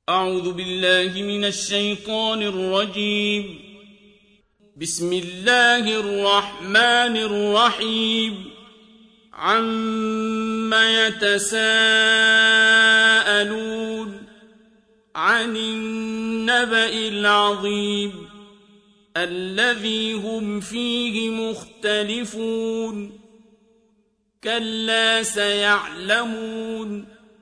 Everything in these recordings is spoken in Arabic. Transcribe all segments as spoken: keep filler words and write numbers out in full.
أعوذ بالله من الشيطان الرجيم. بسم الله الرحمن الرحيم. عم يتساءلون عن النبأ العظيم الذي هم فيه مختلفون. كلا سيعلمون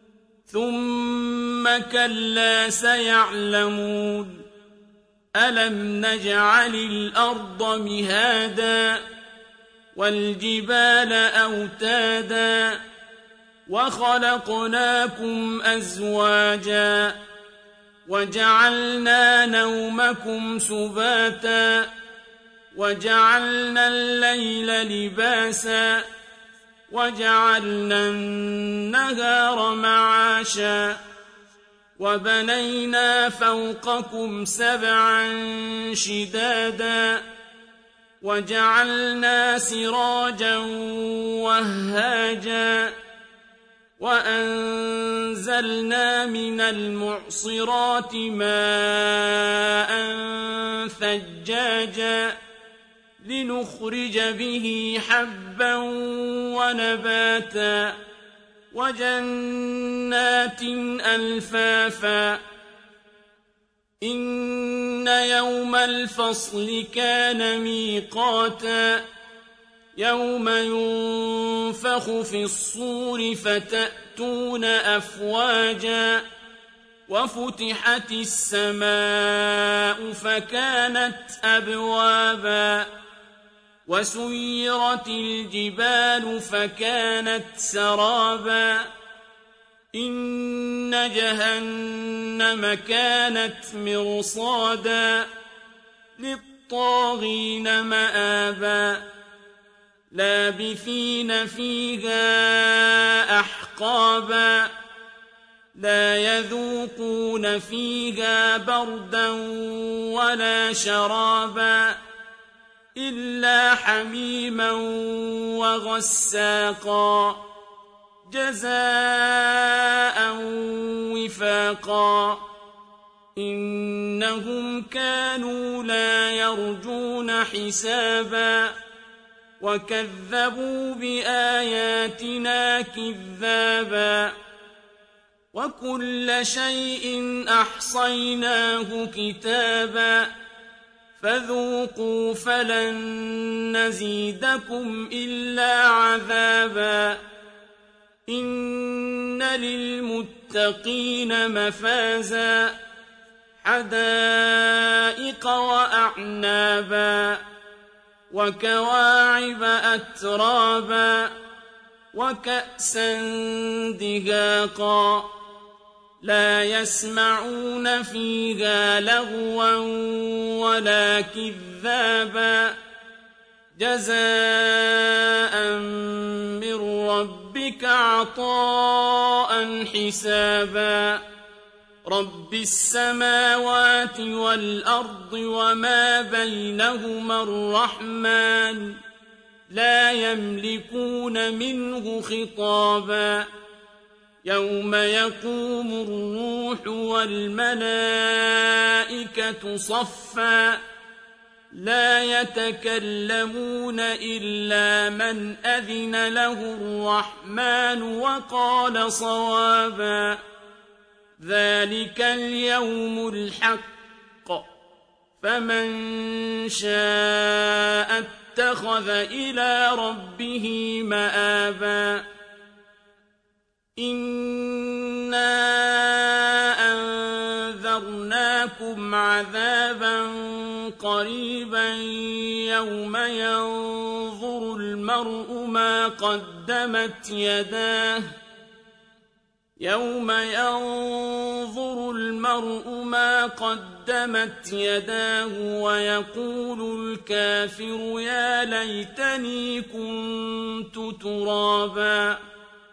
ثم كلا سيعلمون. ألم نجعل الأرض مهادا والجبال أوتادا وخلقناكم أزواجا وجعلنا نومكم سباتا وجعلنا الليل لباسا وجعلنا النهار معاشا وبنينا فوقكم سبعا شدادا وجعلنا سراجا وهاجا وأنزلنا من المعصرات ماء ثجاجا لنخرج به حبا ونباتا وجنات ألفافا. إن يوم الفصل كان ميقاتا يوم ينفخ في الصور فتأتون أفواجا وفتحت السماء فكانت أبوابا وسيرت الجبال فكانت سرابا. إن جهنم كانت مرصادا للطاغين مآبا لابثين فيها أحقابا لا يذوقون فيها بردا ولا شرابا إلا حميما وغساقا جزاء وفاقا. إنهم كانوا لا يرجون حسابا وكذبوا بآياتنا كذابا وكل شيء أحصيناه كتابا فذوقوا فلن نزيدكم إلا عذابا. إن للمتقين مفازا حدائق وأعنابا وكواعب أترابا وكأسا دهاقا لا يسمعون فيها لغوا ولا كذابا جزاء من ربك عطاء حسابا. رب السماوات والأرض وما بينهما الرحمن لا يملكون منه خطابا. يوم يقوم الروح والملائكة صفا لا يتكلمون إلا من أذن له الرحمن وقال صوابا. ذلك اليوم الحق فمن شاء اتخذ إلى ربه مآبا. إنا أنذرناكم عذابا قريبا يوم ينظر المرء ما قدمت يداه يوم ينظر المرء ما قدمت يداه ويقول الكافر يا ليتني كنت ترابا.